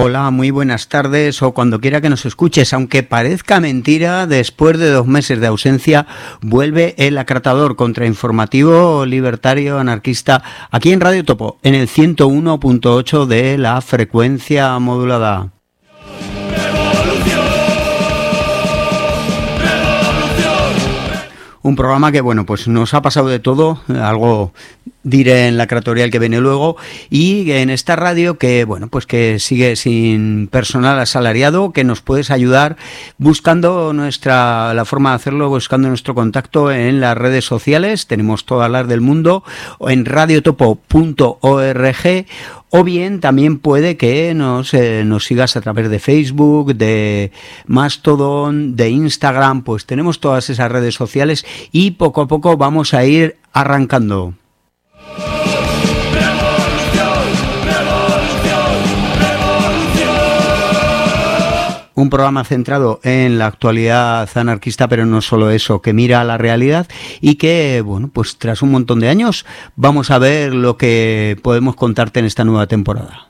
Hola, muy buenas tardes o cuando quiera que nos escuches. Aunque parezca mentira, después de 2 meses de ausencia, vuelve el Acratador, contrainformativo libertario anarquista, aquí en Radio Topo, en el 101.8 de la frecuencia modulada. Un programa que, bueno, pues nos ha pasado de todo, algo diré en la cratorial que viene luego, y en esta radio que, bueno, pues que sigue sin personal asalariado, que nos puedes ayudar buscando la forma de hacerlo, buscando nuestro contacto en las redes sociales. Tenemos todas las del mundo, en radiotopo.org, o bien también puede que nos sigas a través de Facebook, de Mastodon, de Instagram. Pues tenemos todas esas redes sociales y poco a poco vamos a ir arrancando. Un programa centrado en la actualidad anarquista, pero no solo eso, que mira a la realidad y que, bueno, pues tras un montón de años vamos a ver lo que podemos contarte en esta nueva temporada.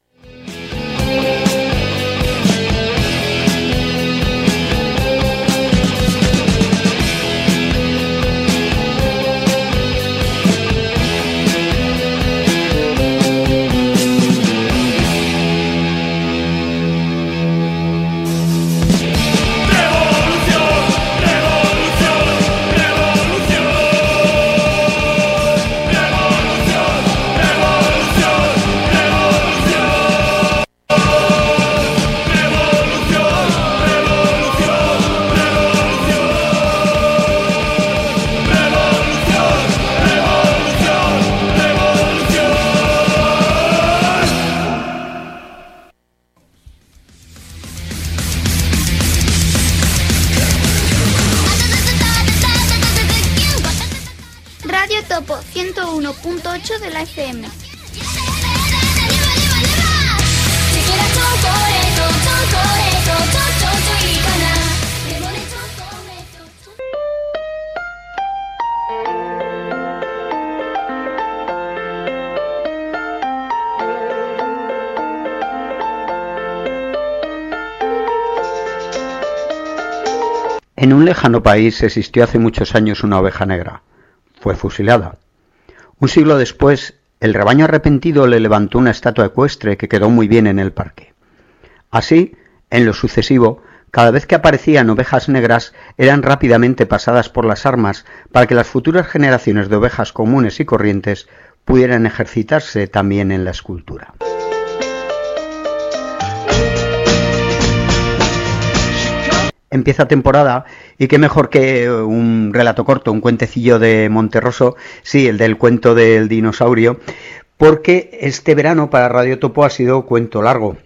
Topo 101.8 de la FM. En un lejano país existió hace muchos años una oveja negra. Fue fusilada. Un siglo después, el rebaño arrepentido le levantó una estatua ecuestre que quedó muy bien en el parque. Así, en lo sucesivo, cada vez que aparecían ovejas negras, eran rápidamente pasadas por las armas para que las futuras generaciones de ovejas comunes y corrientes pudieran ejercitarse también en la escultura. Empieza temporada y qué mejor que un relato corto, un cuentecillo de Monterroso, sí, el del cuento del dinosaurio, porque este verano para Radio Topo ha sido cuento largo.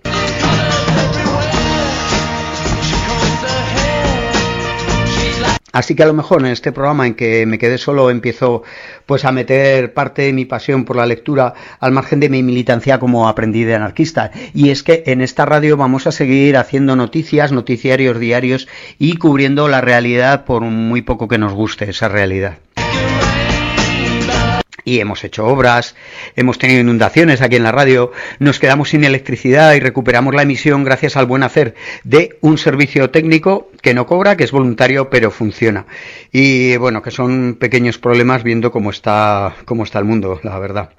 Así que a lo mejor en este programa en que me quedé solo empiezo pues a meter parte de mi pasión por la lectura al margen de mi militancia como aprendiz de anarquista. Y es que en esta radio vamos a seguir haciendo noticias, noticiarios diarios y cubriendo la realidad por muy poco que nos guste esa realidad. Y hemos hecho obras, hemos tenido inundaciones aquí en la radio, nos quedamos sin electricidad y recuperamos la emisión gracias al buen hacer de un servicio técnico que no cobra, que es voluntario, pero funciona. Y bueno, que son pequeños problemas viendo cómo está el mundo, la verdad.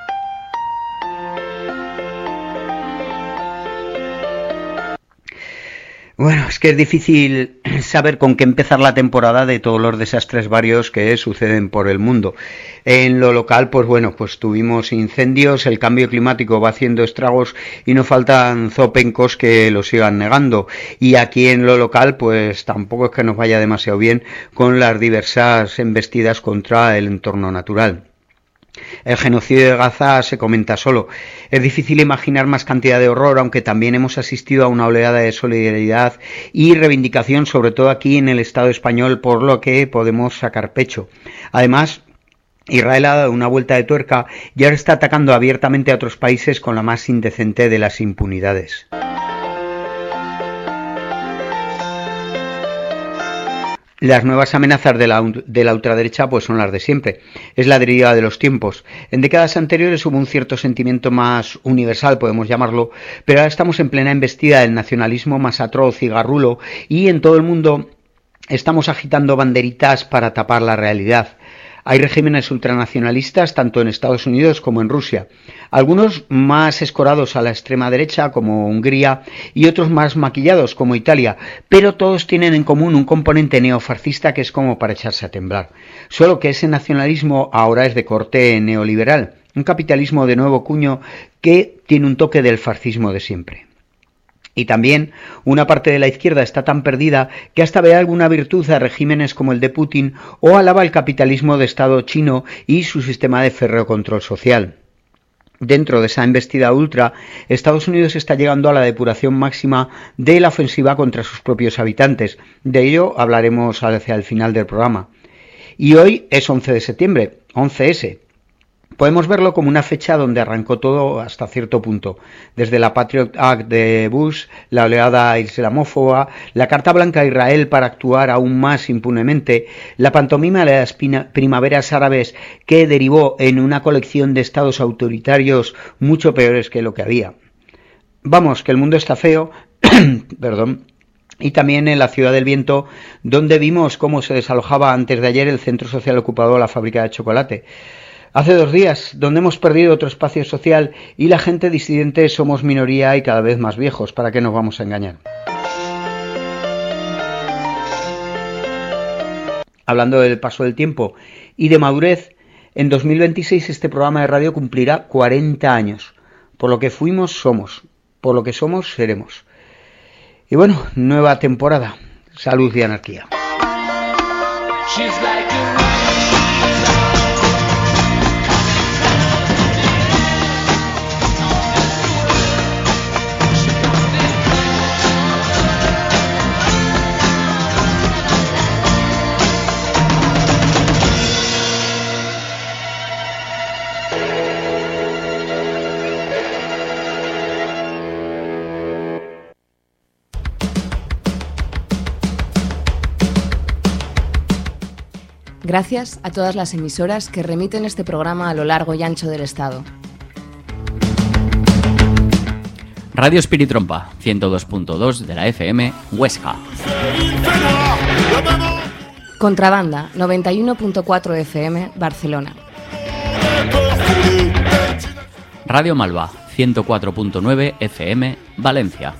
Bueno, es que es difícil saber con qué empezar la temporada de todos los desastres varios que suceden por el mundo. En lo local, pues bueno, pues tuvimos incendios, el cambio climático va haciendo estragos y no faltan zopencos que lo sigan negando. Y aquí en lo local, pues tampoco es que nos vaya demasiado bien con las diversas embestidas contra el entorno natural. El genocidio de Gaza se comenta solo. Es difícil imaginar más cantidad de horror, aunque también hemos asistido a una oleada de solidaridad y reivindicación, sobre todo aquí en el Estado español, por lo que podemos sacar pecho. Además, Israel ha dado una vuelta de tuerca y ahora está atacando abiertamente a otros países con la más indecente de las impunidades. Las nuevas amenazas de la ultraderecha pues son las de siempre. Es la deriva de los tiempos. En décadas anteriores hubo un cierto sentimiento más universal, podemos llamarlo, pero ahora estamos en plena embestida del nacionalismo más atroz y garrulo, y en todo el mundo estamos agitando banderitas para tapar la realidad. Hay regímenes ultranacionalistas tanto en Estados Unidos como en Rusia, algunos más escorados a la extrema derecha como Hungría y otros más maquillados como Italia, pero todos tienen en común un componente neofascista que es como para echarse a temblar, solo que ese nacionalismo ahora es de corte neoliberal, un capitalismo de nuevo cuño que tiene un toque del fascismo de siempre. Y también una parte de la izquierda está tan perdida que hasta ve alguna virtud a regímenes como el de Putin o alaba el capitalismo de Estado chino y su sistema de férreo control social. Dentro de esa embestida ultra, Estados Unidos está llegando a la depuración máxima de la ofensiva contra sus propios habitantes. De ello hablaremos hacia el final del programa. Y hoy es 11 de septiembre, 11S. Podemos verlo como una fecha donde arrancó todo hasta cierto punto, desde la Patriot Act de Bush, la oleada islamófoba, la Carta Blanca a Israel para actuar aún más impunemente, la pantomima de las primaveras árabes que derivó en una colección de estados autoritarios mucho peores que lo que había. Vamos, que el mundo está feo, perdón. Y también en la Ciudad del Viento, donde vimos cómo se desalojaba antes de ayer el centro social ocupado, la fábrica de chocolate. Hace 2 días, donde hemos perdido otro espacio social y la gente disidente somos minoría y cada vez más viejos, ¿para qué nos vamos a engañar? Hablando del paso del tiempo y de madurez, en 2026 este programa de radio cumplirá 40 años. Por lo que fuimos, somos. Por lo que somos, seremos. Y bueno, nueva temporada. Salud y anarquía. Gracias a todas las emisoras que remiten este programa a lo largo y ancho del Estado. Radio Espiritrompa, 102.2 de la FM, Huesca. Contrabanda, 91.4 FM, Barcelona. Radio Malva, 104.9 FM, Valencia.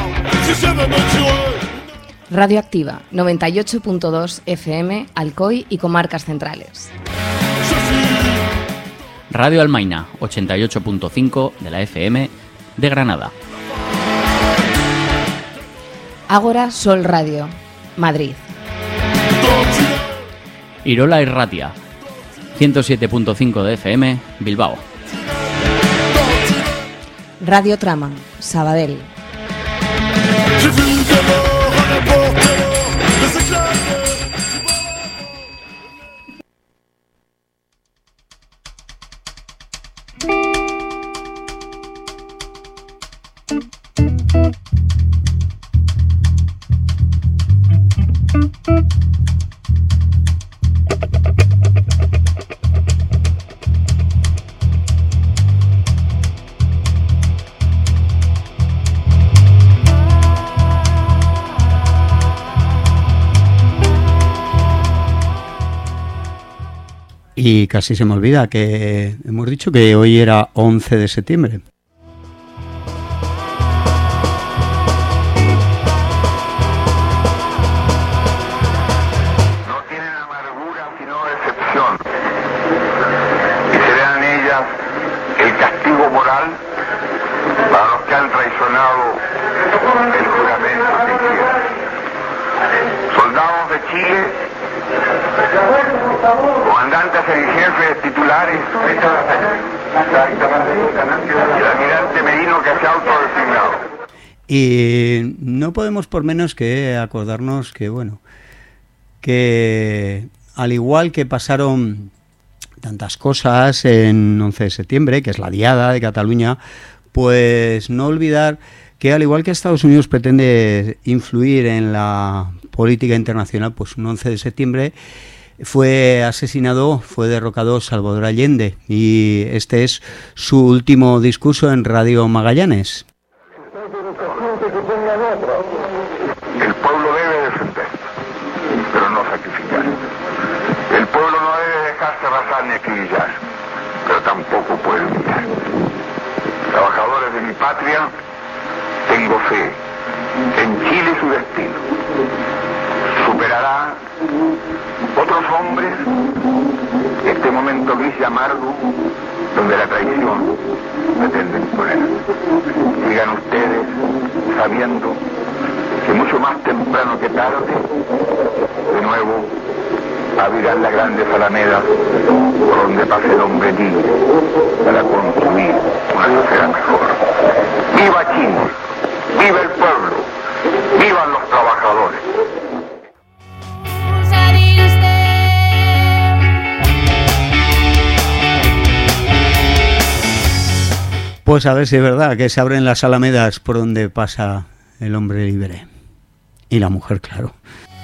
Radioactiva, 98.2 FM, Alcoy y comarcas centrales. Radio Almaina, 88.5 de la FM, de Granada. Ágora Sol Radio, Madrid. Irola Irratia, 107.5 de FM, Bilbao. Radio Trama, Sabadell. Y casi se me olvida que hemos dicho que hoy era 11 de septiembre. No tienen amargura sino decepción, y serán ellas el castigo moral para los que han traicionado el juramento que hicieron. Soldados de Chile, comandantes en jefes titulares, el almirante Merino que se ha autodesignado. Y no podemos por menos que acordarnos que, bueno, que al igual que pasaron tantas cosas en 11 de septiembre, que es la Diada de Cataluña, pues no olvidar que al igual que Estados Unidos pretende influir en la política internacional, pues un 11 de septiembre fue derrocado Salvador Allende, y este es su último discurso en Radio Magallanes. El pueblo debe defender, pero no sacrificar. El pueblo no debe dejarse arrasar ni acribillar, pero tampoco puede humillar. Trabajadores de mi patria, tengo fe en Chile y su destino. Superará otros hombres este momento gris y amargo donde la traición pretende imponer. Sigan ustedes sabiendo que mucho más temprano que tarde, de nuevo abrirán las grandes alamedas por donde pase el hombre libre para construir una sociedad mejor. ¡Viva Chile! ¡Viva el pueblo! ¡Vivan los trabajadores! Pues a ver si es verdad que se abren las alamedas por donde pasa el hombre libre. Y la mujer, claro.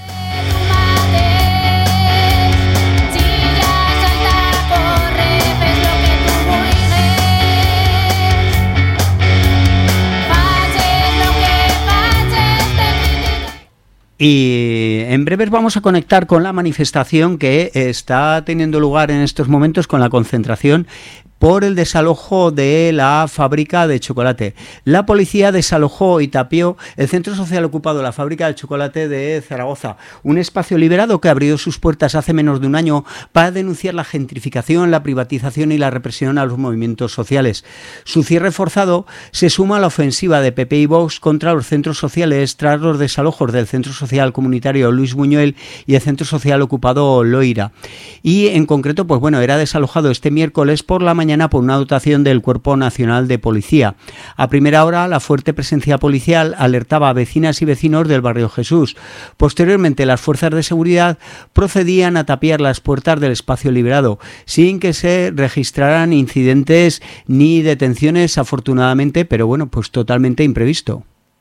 Y en breves vamos a conectar con la manifestación que está teniendo lugar en estos momentos, con la concentración por el desalojo de la fábrica de chocolate. La policía desalojó y tapió el centro social ocupado, la fábrica de chocolate de Zaragoza, un espacio liberado que abrió sus puertas hace menos de un año para denunciar la gentrificación, la privatización y la represión a los movimientos sociales. Su cierre forzado se suma a la ofensiva de PP y Vox contra los centros sociales tras los desalojos del Centro Social Comunitario Luis Buñuel y el Centro Social Ocupado Loira. Y en concreto, pues bueno, era desalojado este miércoles por la mañana por una dotación del Cuerpo Nacional de Policía. A primera hora, la fuerte presencia policial alertaba a vecinas y vecinos del barrio Jesús. Posteriormente, las fuerzas de seguridad procedían a tapiar las puertas del espacio liberado, sin que se registraran incidentes ni detenciones, afortunadamente, pero bueno, pues totalmente imprevisto.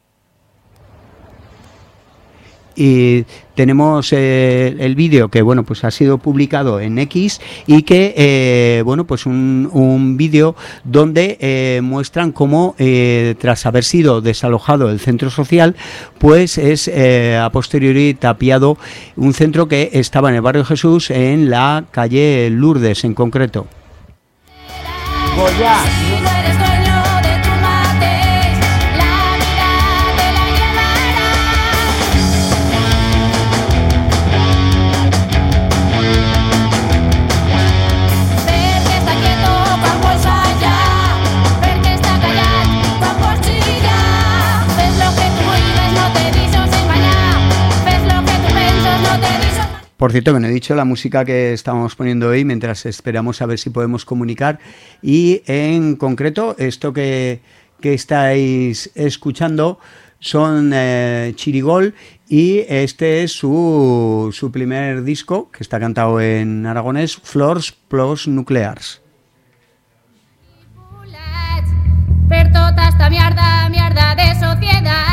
Y tenemos el vídeo que bueno, pues ha sido publicado en X, y que bueno, pues un vídeo donde muestran cómo tras haber sido desalojado el centro social, pues es a posteriori tapiado un centro que estaba en el barrio Jesús, en la calle Lourdes en concreto. Goya. Por cierto, que no he dicho la música que estamos poniendo hoy mientras esperamos a ver si podemos comunicar, y en concreto esto que estáis escuchando son Chirigol, y este es su primer disco, que está cantado en aragonés, Flors Plos Nuclears. Per tota esta mierda de sociedad.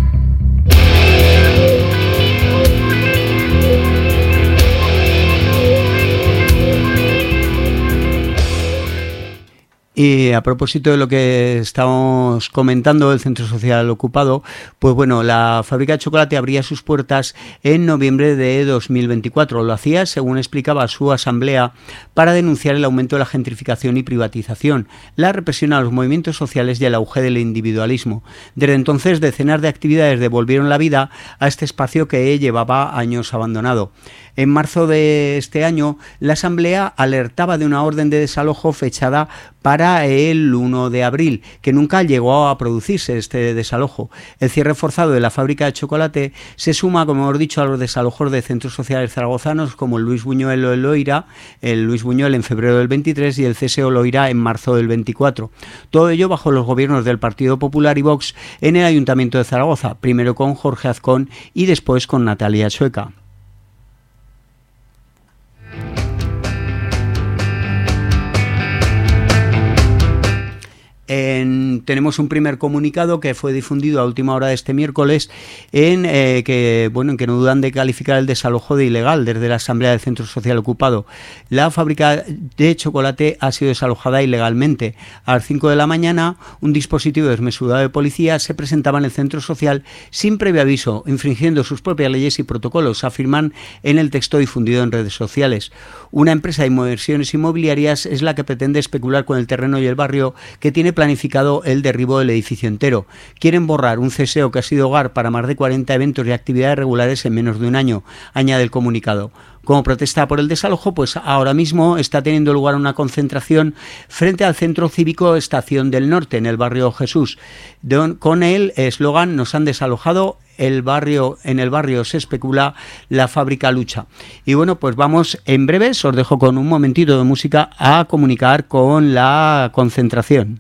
Y a propósito de lo que estamos comentando del centro social ocupado, pues bueno, la fábrica de chocolate abría sus puertas en noviembre de 2024. Lo hacía, según explicaba su asamblea, para denunciar el aumento de la gentrificación y privatización, la represión a los movimientos sociales y el auge del individualismo. Desde entonces, decenas de actividades devolvieron la vida a este espacio que llevaba años abandonado. En marzo de este año, la asamblea alertaba de una orden de desalojo fechada para el 1 de abril, que nunca llegó a producirse este desalojo. El cierre forzado de la fábrica de chocolate se suma, como hemos dicho, a los desalojos de centros sociales zaragozanos como el Luis Buñuel o el Loira, el Luis Buñuel en febrero del 23 y el CSO Loira en marzo del 24. Todo ello bajo los gobiernos del Partido Popular y Vox en el Ayuntamiento de Zaragoza, primero con Jorge Azcón y después con Natalia Chueca. En tenemos un primer comunicado que fue difundido a última hora de este miércoles en que no dudan de calificar el desalojo de ilegal desde la Asamblea del Centro Social Ocupado. La fábrica de chocolate ha sido desalojada ilegalmente. A las 5 de la mañana, un dispositivo desmesurado de policía se presentaba en el centro social sin previo aviso, infringiendo sus propias leyes y protocolos, afirman en el texto difundido en redes sociales. Una empresa de inversiones inmobiliarias es la que pretende especular con el terreno y el barrio, que tiene planificado el derribo del edificio entero. Quieren borrar un CSO que ha sido hogar para más de 40 eventos y actividades regulares en menos de un año, añade el comunicado. Como protesta por el desalojo, pues ahora mismo está teniendo lugar una concentración frente al Centro Cívico Estación del Norte, en el barrio Jesús, con el eslogan "Nos han desalojado, en el barrio se especula, la fábrica lucha". Y bueno, pues vamos en breves, os dejo con un momentito de música a comunicar con la concentración.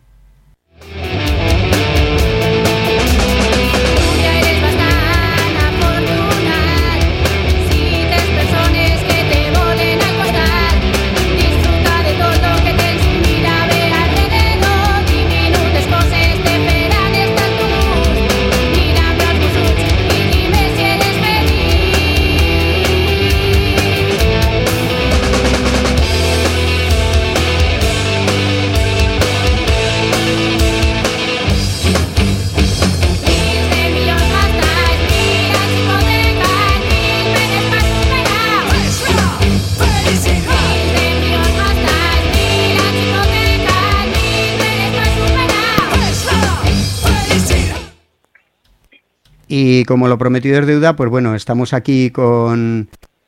Y como lo prometido es deuda, pues bueno, estamos aquí con...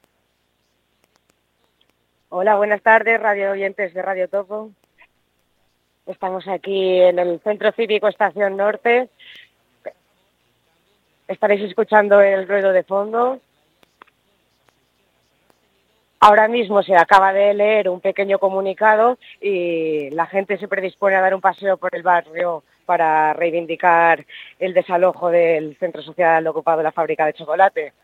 Hola, buenas tardes, radio oyentes de Radio Topo. Estamos aquí en el Centro Cívico Estación Norte. Estaréis escuchando el ruido de fondo. Ahora mismo se acaba de leer un pequeño comunicado y la gente se predispone a dar un paseo por el barrio para reivindicar el desalojo del centro social ocupado de la fábrica de chocolate.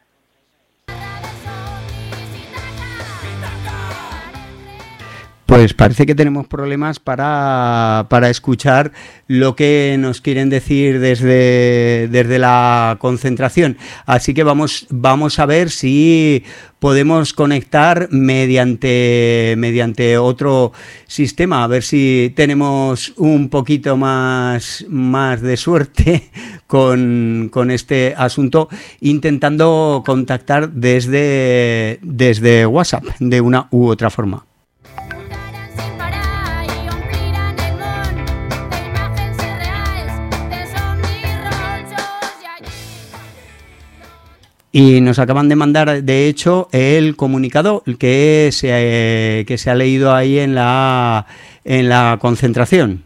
Pues parece que tenemos problemas para escuchar lo que nos quieren decir desde la concentración. Así que vamos a ver si podemos conectar mediante otro sistema, a ver si tenemos un poquito más de suerte con este asunto, intentando contactar desde WhatsApp de una u otra forma. Y nos acaban de mandar, de hecho, el comunicado que se ha leído ahí en la concentración.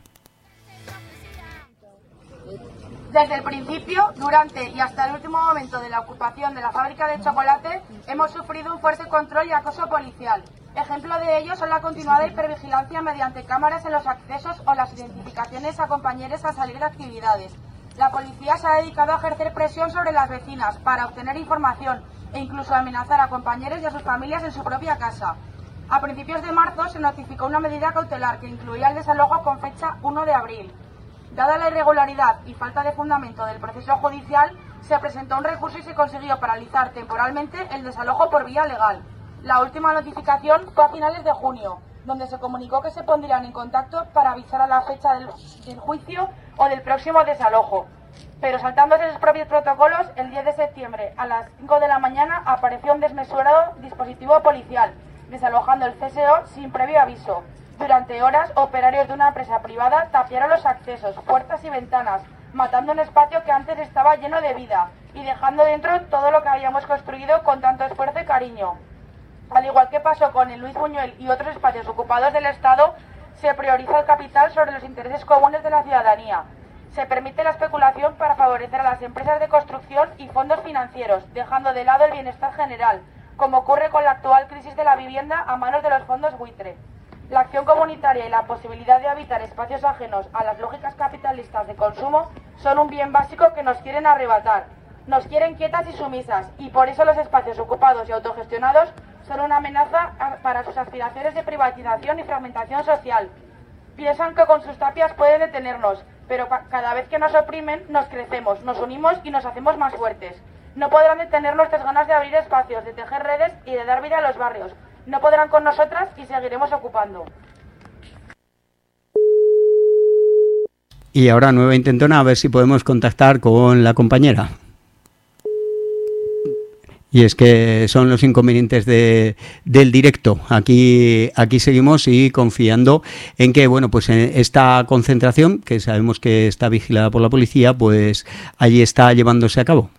Desde el principio, durante y hasta el último momento de la ocupación de la fábrica de chocolate, hemos sufrido un fuerte control y acoso policial. Ejemplo de ello son la continuada hipervigilancia mediante cámaras en los accesos o las identificaciones a compañeros a salir de actividades. La policía se ha dedicado a ejercer presión sobre las vecinas para obtener información e incluso amenazar a compañeros y a sus familias en su propia casa. A principios de marzo se notificó una medida cautelar que incluía el desalojo con fecha 1 de abril. Dada la irregularidad y falta de fundamento del proceso judicial, se presentó un recurso y se consiguió paralizar temporalmente el desalojo por vía legal. La última notificación fue a finales de junio, donde se comunicó que se pondrían en contacto para avisar a la fecha del juicio o del próximo desalojo. Pero saltándose sus propios protocolos, el 10 de septiembre a las 5 de la mañana apareció un desmesurado dispositivo policial, desalojando el CSO sin previo aviso. Durante horas, operarios de una empresa privada tapiaron los accesos, puertas y ventanas, matando un espacio que antes estaba lleno de vida y dejando dentro todo lo que habíamos construido con tanto esfuerzo y cariño. Al igual que pasó con el Luis Buñuel y otros espacios ocupados del Estado, se prioriza el capital sobre los intereses comunes de la ciudadanía. Se permite la especulación para favorecer a las empresas de construcción y fondos financieros, dejando de lado el bienestar general, como ocurre con la actual crisis de la vivienda a manos de los fondos buitre. La acción comunitaria y la posibilidad de habitar espacios ajenos a las lógicas capitalistas de consumo son un bien básico que nos quieren arrebatar. Nos quieren quietas y sumisas, y por eso los espacios ocupados y autogestionados son una amenaza para sus aspiraciones de privatización y fragmentación social. Piensan que con sus tapias pueden detenernos, pero cada vez que nos oprimen, nos crecemos, nos unimos y nos hacemos más fuertes. No podrán detener nuestras ganas de abrir espacios, de tejer redes y de dar vida a los barrios. No podrán con nosotras y seguiremos ocupando. Y ahora nueva intentona, a ver si podemos contactar con la compañera. Y es que son los inconvenientes del directo. Aquí seguimos y confiando en que, bueno, pues en esta concentración, que sabemos que está vigilada por la policía, pues allí está llevándose a cabo.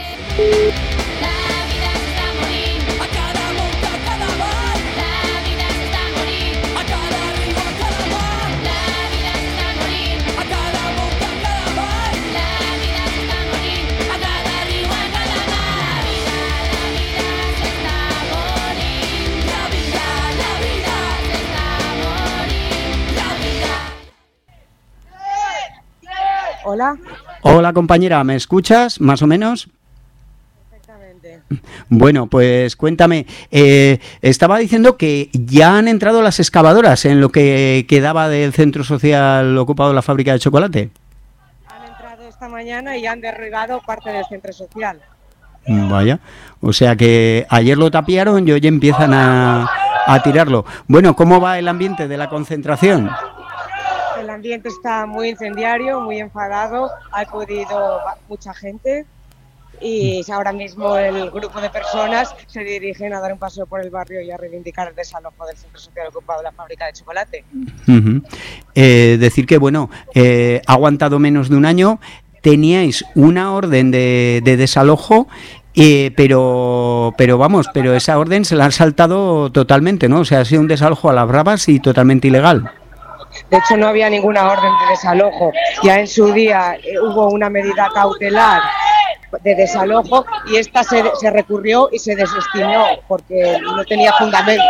Hola. Hola compañera, ¿me escuchas más o menos? Perfectamente. Bueno, pues cuéntame, estaba diciendo que ya han entrado las excavadoras en lo que quedaba del centro social ocupado de la fábrica de chocolate. Han entrado esta mañana y han derribado parte del centro social. Vaya, o sea que ayer lo tapiaron y hoy empiezan a tirarlo. Bueno, ¿cómo va el ambiente de la concentración? El ambiente está muy incendiario, muy enfadado, ha acudido mucha gente y ahora mismo el grupo de personas se dirigen a dar un paseo por el barrio y a reivindicar el desalojo del centro social ocupado de la fábrica de chocolate. Decir que, bueno, ha aguantado menos de un año, teníais una orden de desalojo, pero esa orden se la han saltado totalmente, ¿no? O sea, ha sido un desalojo a las bravas y totalmente ilegal. De hecho, no había ninguna orden de desalojo. Ya en su día hubo una medida cautelar de desalojo y esta se recurrió y se desestimó porque no tenía fundamento.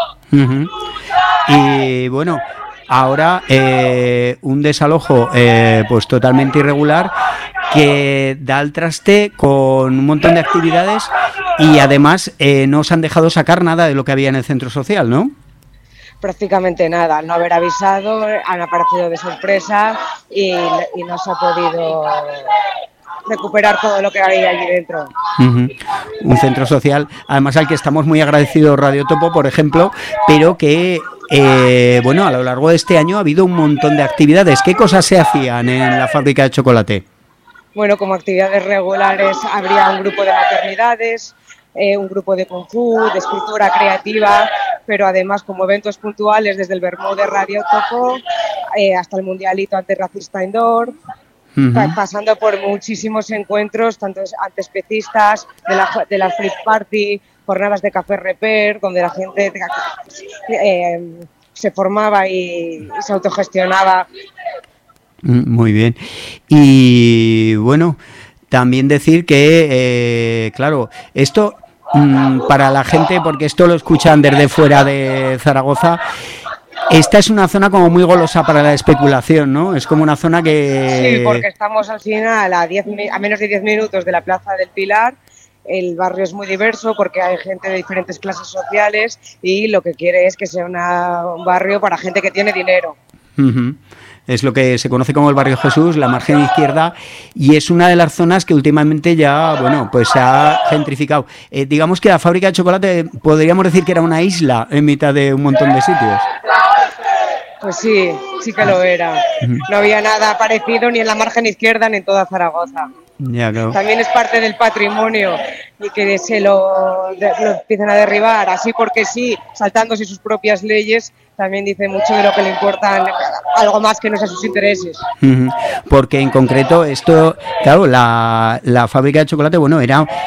Y bueno, ahora un desalojo pues totalmente irregular que da al traste con un montón de actividades y además no os han dejado sacar nada de lo que había en el centro social, ¿no? Prácticamente nada, al no haber avisado, han aparecido de sorpresa y no se ha podido recuperar todo lo que había allí dentro. Un centro social, además al que estamos muy agradecidos Radio Topo, por ejemplo, pero que, bueno, a lo largo de este año ha habido un montón de actividades. ¿Qué cosas se hacían en la fábrica de chocolate? Bueno, como actividades regulares habría un grupo de maternidades, un grupo de kung fu, de escritura creativa, pero además como eventos puntuales desde el Vermú de Radio Topo hasta el Mundialito Antirracista Indoor, pasando por muchísimos encuentros, tanto antiespecistas, de la Flip Party, jornadas de café repair, donde la gente se formaba y se autogestionaba. Muy bien. Y bueno, también decir que, claro, esto para la gente, porque esto lo escuchan desde fuera de Zaragoza, esta es una zona como muy golosa para la especulación, ¿no? Es como una zona que... Sí, porque estamos al final a menos de 10 minutos de la Plaza del Pilar. El barrio es muy diverso porque hay gente de diferentes clases sociales y lo que quiere es que sea un barrio para gente que tiene dinero. Es lo que se conoce como el Barrio Jesús, la margen izquierda, y es una de las zonas que últimamente ya, bueno, pues se ha gentrificado. Digamos que la fábrica de chocolate podríamos decir que era una isla en mitad de un montón de sitios. Pues sí, sí que lo era. No había nada parecido ni en la margen izquierda ni en toda Zaragoza. Ya, claro. También es parte del patrimonio y que se lo empiezan a derribar así porque sí, saltándose sus propias leyes, también dice mucho de lo que le importan, algo más que no sea sus intereses. Porque en concreto esto, claro, la fábrica de chocolate, bueno,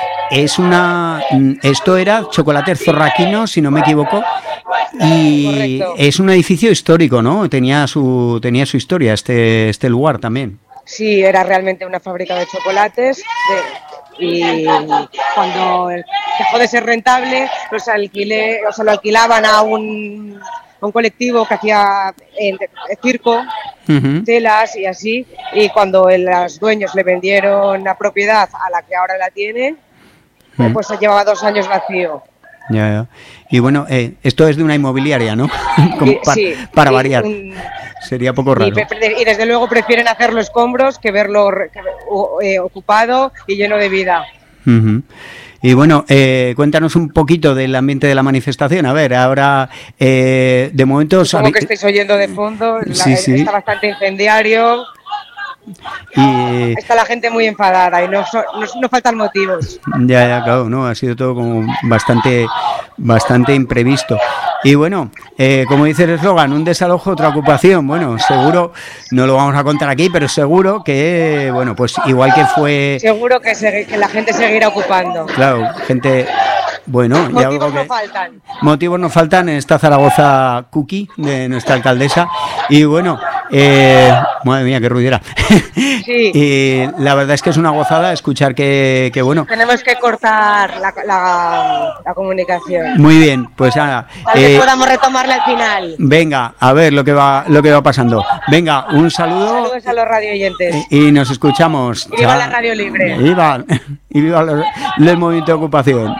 esto era Chocolate Zorraquino, si no me equivoco, y correcto. Es un edificio histórico, ¿no? Tenía su historia este lugar también. Sí, era realmente una fábrica de chocolates y cuando dejó de ser rentable lo alquilaban a un colectivo que hacía circo, telas y así, y cuando los dueños le vendieron la propiedad a la que ahora la tiene, pues se llevaba 2 años vacío. Ya. Y bueno, esto es de una inmobiliaria, ¿no? Sí, para variar. Sería poco raro. Y desde luego prefieren hacerlo escombros que verlo ocupado y lleno de vida. Uh-huh. Y bueno, cuéntanos un poquito del ambiente de la manifestación. A ver, ahora, de momento... Como que estáis oyendo de fondo, sí. Está bastante incendiario. Y... Está la gente muy enfadada y no faltan motivos. Ya, claro, no, ha sido todo como bastante imprevisto. Y bueno, como dice el eslogan, un desalojo, otra ocupación. Bueno, seguro, no lo vamos a contar aquí, pero seguro que, bueno, pues igual que fue... Seguro que la gente seguirá ocupando. Claro, gente... Bueno, motivos algo que no faltan. Motivos no faltan en esta Zaragoza cookie de nuestra alcaldesa. Y bueno, madre mía, qué ruidera. Sí. Y la verdad es que es una gozada escuchar que bueno. Tenemos que cortar la comunicación. Muy bien, pues nada. Tal vez podamos retomarla al final. Venga, a ver lo que va pasando. Venga, un saludo. Saludos a los radio oyentes. Y nos escuchamos. Y viva la radio libre. Y viva el movimiento de ocupación.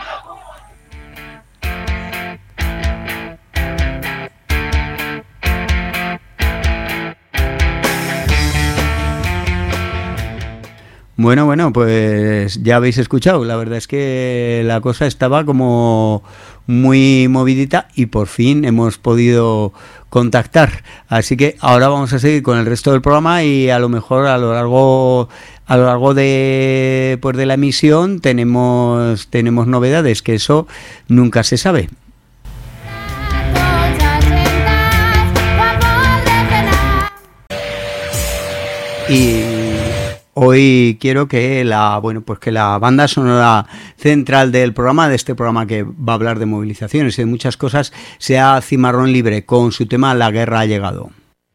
Bueno, pues ya habéis escuchado, la verdad es que la cosa estaba como muy movidita y por fin hemos podido contactar, así que ahora vamos a seguir con el resto del programa y a lo mejor a lo largo de la emisión tenemos novedades, que eso nunca se sabe. Y hoy quiero que la banda sonora central del programa, de este programa que va a hablar de movilizaciones y de muchas cosas, sea Cimarrón Libre con su tema La guerra ha llegado.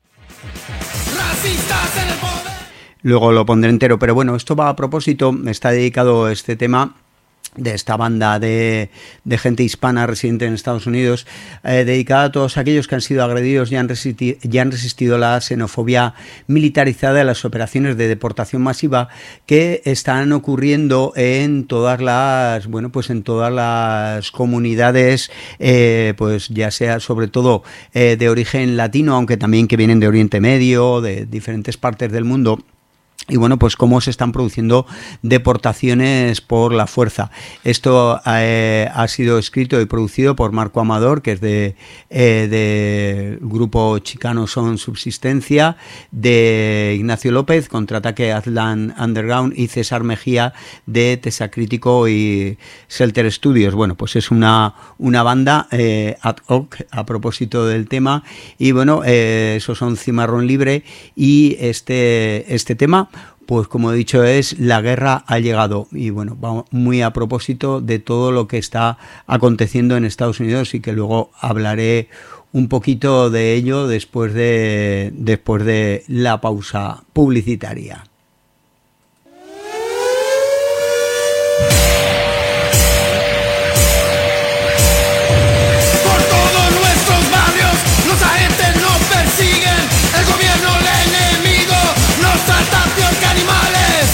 Luego lo pondré entero, pero bueno, esto va a propósito, está dedicado este tema de esta banda de gente hispana residente en Estados Unidos, dedicada a todos aquellos que han sido agredidos y han resistido la xenofobia militarizada de las operaciones de deportación masiva que están ocurriendo en todas las comunidades, pues ya sea sobre todo de origen latino, aunque también que vienen de Oriente Medio, de diferentes partes del mundo. Y bueno, pues cómo se están produciendo deportaciones por la fuerza. Esto ha sido escrito y producido por Marco Amador, que es del grupo Chicano Son Subsistencia, de Ignacio López, Contraataque Atlan Underground, y César Mejía, de Tesacrítico y Shelter Studios. Bueno, pues es una banda ad hoc a propósito del tema. Y bueno, esos son Cimarrón Libre y este tema, pues como he dicho, es La guerra ha llegado. Y bueno, vamos muy a propósito de todo lo que está aconteciendo en Estados Unidos y que luego hablaré un poquito de ello después de la pausa publicitaria. Por todos nuestros barrios los agentes nos persiguen, el gobierno el enemigo nos trata peor que animales.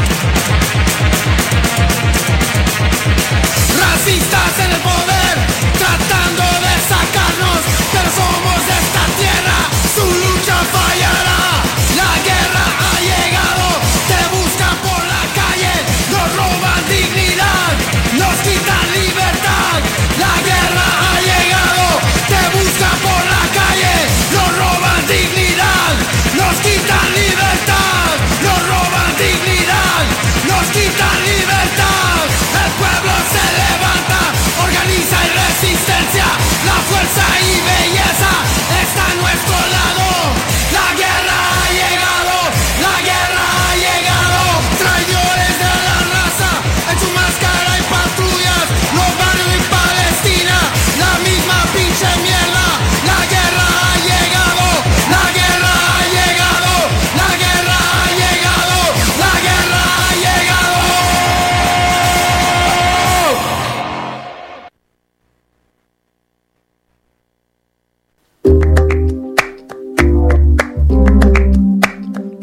Racistas en el poder, tratando de sacarnos, pero somos de esta tierra, su lucha fallará. La guerra ha llegado, te buscan por la calle, nos roban dignidad, nos quitan libertad. La guerra ha llegado, te buscan por la calle, nos roban dignidad, nos quitan libertad, nos roban dignidad, nos quitan libertad. El pueblo se levanta, organiza y resistencia, la fuerza y belleza está a nuestro lado. La guerra ha llegado, la guerra ha llegado. Traidores de la raza, en su máscara y patrullas, los barrios y Palestina, la misma pinche mierda. La guerra ha llegado, la guerra ha llegado, la guerra ha llegado, la guerra ha llegado.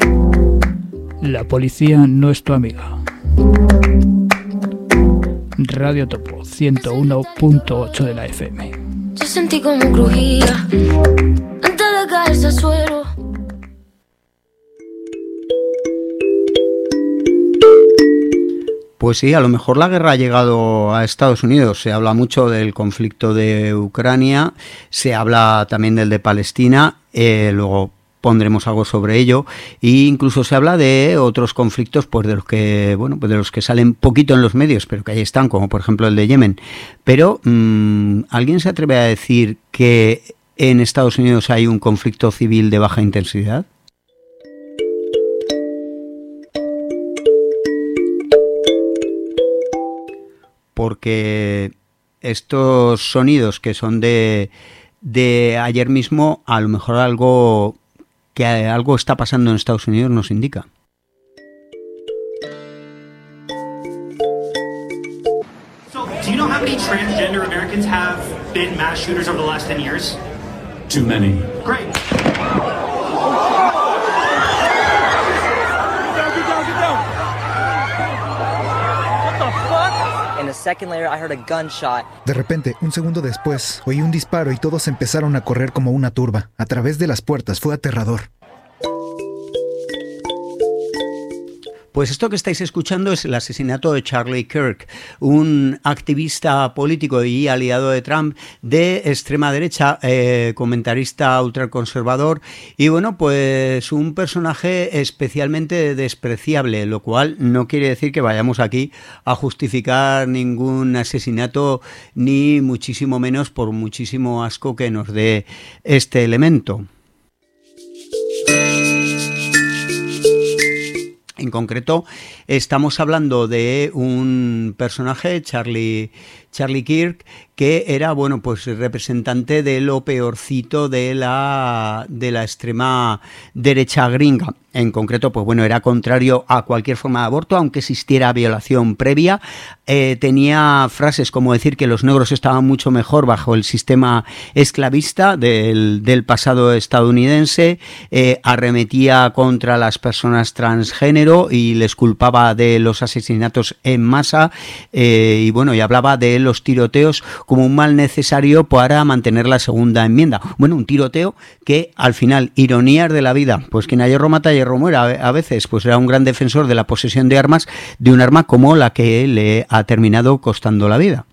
La policía no es tu amiga. Radio Topo 101.8 de la FM. Yo sentí como crujía antes de caerse al suelo. Pues sí, a lo mejor la guerra ha llegado a Estados Unidos. Se habla mucho del conflicto de Ucrania, se habla también del de Palestina, luego pondremos algo sobre ello, e incluso se habla de otros conflictos, pues de los que, bueno, pues de los que salen poquito en los medios, pero que ahí están, como por ejemplo el de Yemen. Pero ¿alguien se atreve a decir que en Estados Unidos hay un conflicto civil de baja intensidad? Porque estos sonidos que son de ayer mismo, a lo mejor algo está pasando en Estados Unidos nos indica. So, do you know how many transgender Americans have been mass shooters over the last 10 years? Too many. Great. De repente, un segundo después, oí un disparo y todos empezaron a correr como una turba. A través de las puertas, fue aterrador. Pues esto que estáis escuchando es el asesinato de Charlie Kirk, un activista político y aliado de Trump de extrema derecha, comentarista ultraconservador y bueno, pues un personaje especialmente despreciable, lo cual no quiere decir que vayamos aquí a justificar ningún asesinato ni muchísimo menos por muchísimo asco que nos dé este elemento. En concreto, estamos hablando de un personaje, Charlie Kirk, que era, bueno, pues representante de lo peorcito de la extrema derecha gringa. En concreto, pues bueno, era contrario a cualquier forma de aborto, aunque existiera violación previa. Tenía frases como decir que los negros estaban mucho mejor bajo el sistema esclavista del pasado estadounidense. Arremetía contra las personas transgénero y les culpaba de los asesinatos en masa. Y bueno, y hablaba de los tiroteos como un mal necesario para mantener la segunda enmienda. Bueno, un tiroteo que al final, ironías de la vida, pues quien a hierro mata, hierro muera. A veces pues era un gran defensor de la posesión de armas, de un arma como la que le ha terminado costando la vida.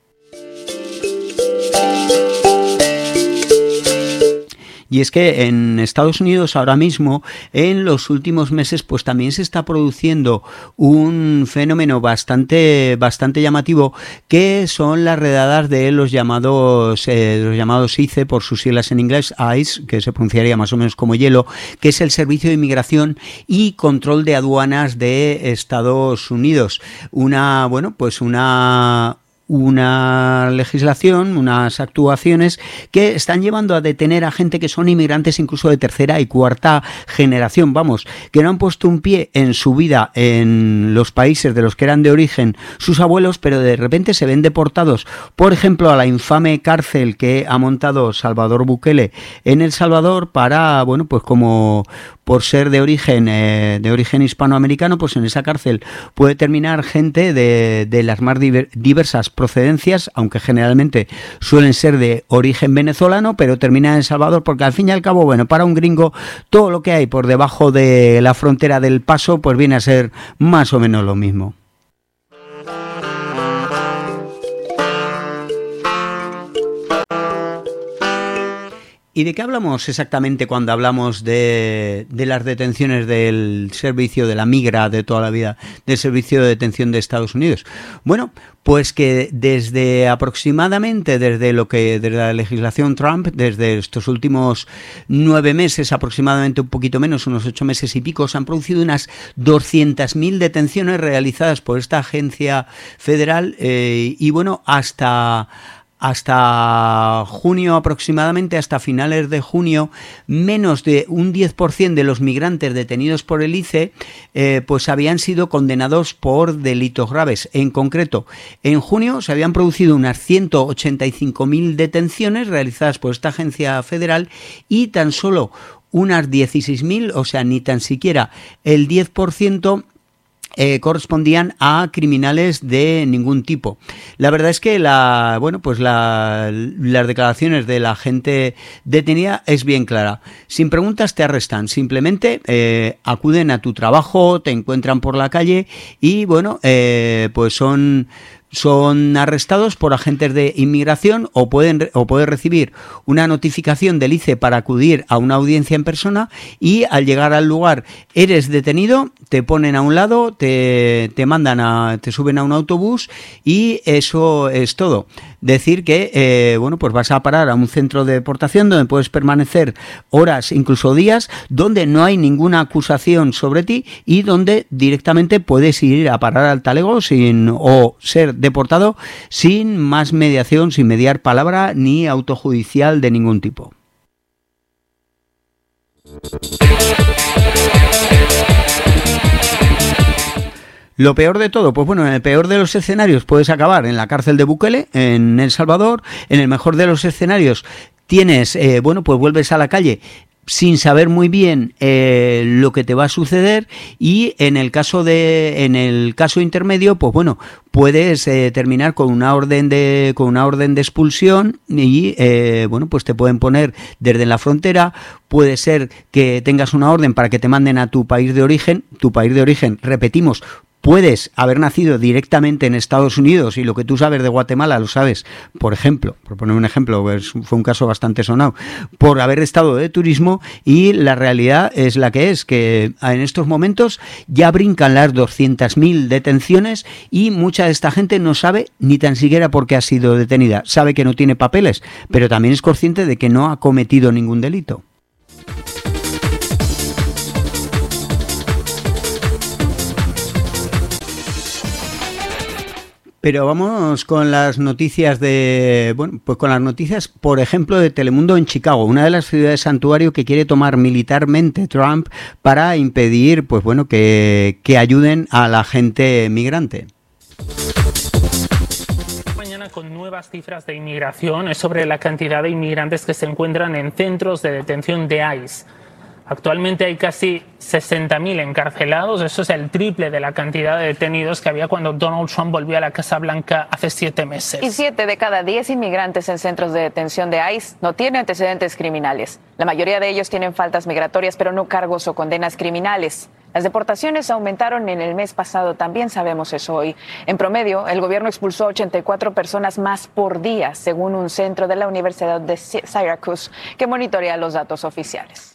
Y es que en Estados Unidos ahora mismo, en los últimos meses, pues también se está produciendo un fenómeno bastante llamativo, que son las redadas de los llamados ICE, por sus siglas en inglés, ICE, que se pronunciaría más o menos como hielo, que es el Servicio de Inmigración y Control de Aduanas de Estados Unidos. Una legislación, unas actuaciones que están llevando a detener a gente que son inmigrantes incluso de tercera y cuarta generación, vamos, que no han puesto un pie en su vida en los países de los que eran de origen sus abuelos, pero de repente se ven deportados, por ejemplo, a la infame cárcel que ha montado Salvador Bukele en El Salvador para, bueno, pues como por ser de origen hispanoamericano, pues en esa cárcel puede terminar gente de las más diversas procedencias, aunque generalmente suelen ser de origen venezolano, pero termina en El Salvador porque al fin y al cabo, bueno, para un gringo todo lo que hay por debajo de la frontera del Paso pues viene a ser más o menos lo mismo. ¿Y de qué hablamos exactamente cuando hablamos de las detenciones del servicio de la migra de toda la vida, del servicio de detención de Estados Unidos? Bueno, pues que desde la legislación Trump, desde estos últimos 9 meses, aproximadamente un poquito menos, unos 8 meses y pico, se han producido unas 200.000 detenciones realizadas por esta agencia federal y bueno, hasta junio aproximadamente, hasta finales de junio, menos de un 10% de los migrantes detenidos por el ICE pues habían sido condenados por delitos graves. En concreto, en junio se habían producido unas 185.000 detenciones realizadas por esta agencia federal y tan solo unas 16.000, o sea, ni tan siquiera el 10%, correspondían a criminales de ningún tipo. La verdad es que las declaraciones de la gente detenida es bien clara. Sin preguntas te arrestan, simplemente acuden a tu trabajo, te encuentran por la calle y pues son arrestados por agentes de inmigración o pueden recibir una notificación del ICE para acudir a una audiencia en persona y al llegar al lugar eres detenido, te ponen a un lado, te suben a un autobús y eso es todo. Decir que pues vas a parar a un centro de deportación donde puedes permanecer horas, incluso días, donde no hay ninguna acusación sobre ti y donde directamente puedes ir a parar al talego o ser deportado sin más mediación, sin mediar palabra ni autojudicial de ningún tipo. Lo peor de todo, pues en el peor de los escenarios puedes acabar en la cárcel de Bukele, en El Salvador. En el mejor de los escenarios tienes, pues vuelves a la calle sin saber muy bien lo que te va a suceder y en el caso intermedio, pues puedes terminar con una orden de expulsión y pues te pueden poner desde la frontera. Puede ser que tengas una orden para que te manden a tu país de origen. Tu país de origen, repetimos, puedes haber nacido directamente en Estados Unidos y lo que tú sabes de Guatemala lo sabes, por ejemplo, por poner un ejemplo, pues fue un caso bastante sonado, por haber estado de turismo, y la realidad es la que es, que en estos momentos ya brincan las 200.000 detenciones y mucha de esta gente no sabe ni tan siquiera por qué ha sido detenida. Sabe que no tiene papeles, pero también es consciente de que no ha cometido ningún delito. Pero vamos con las noticias por ejemplo, de Telemundo en Chicago, una de las ciudades santuario que quiere tomar militarmente Trump para impedir, que ayuden a la gente migrante. Mañana con nuevas cifras de inmigración es sobre la cantidad de inmigrantes que se encuentran en centros de detención de ICE. Actualmente hay casi 60.000 encarcelados, eso es el triple de la cantidad de detenidos que había cuando Donald Trump volvió a la Casa Blanca hace 7 meses. Y 7 de cada 10 inmigrantes en centros de detención de ICE no tienen antecedentes criminales. La mayoría de ellos tienen faltas migratorias, pero no cargos o condenas criminales. Las deportaciones aumentaron en el mes pasado, también sabemos eso hoy. En promedio, el gobierno expulsó a 84 personas más por día, según un centro de la Universidad de Syracuse que monitorea los datos oficiales.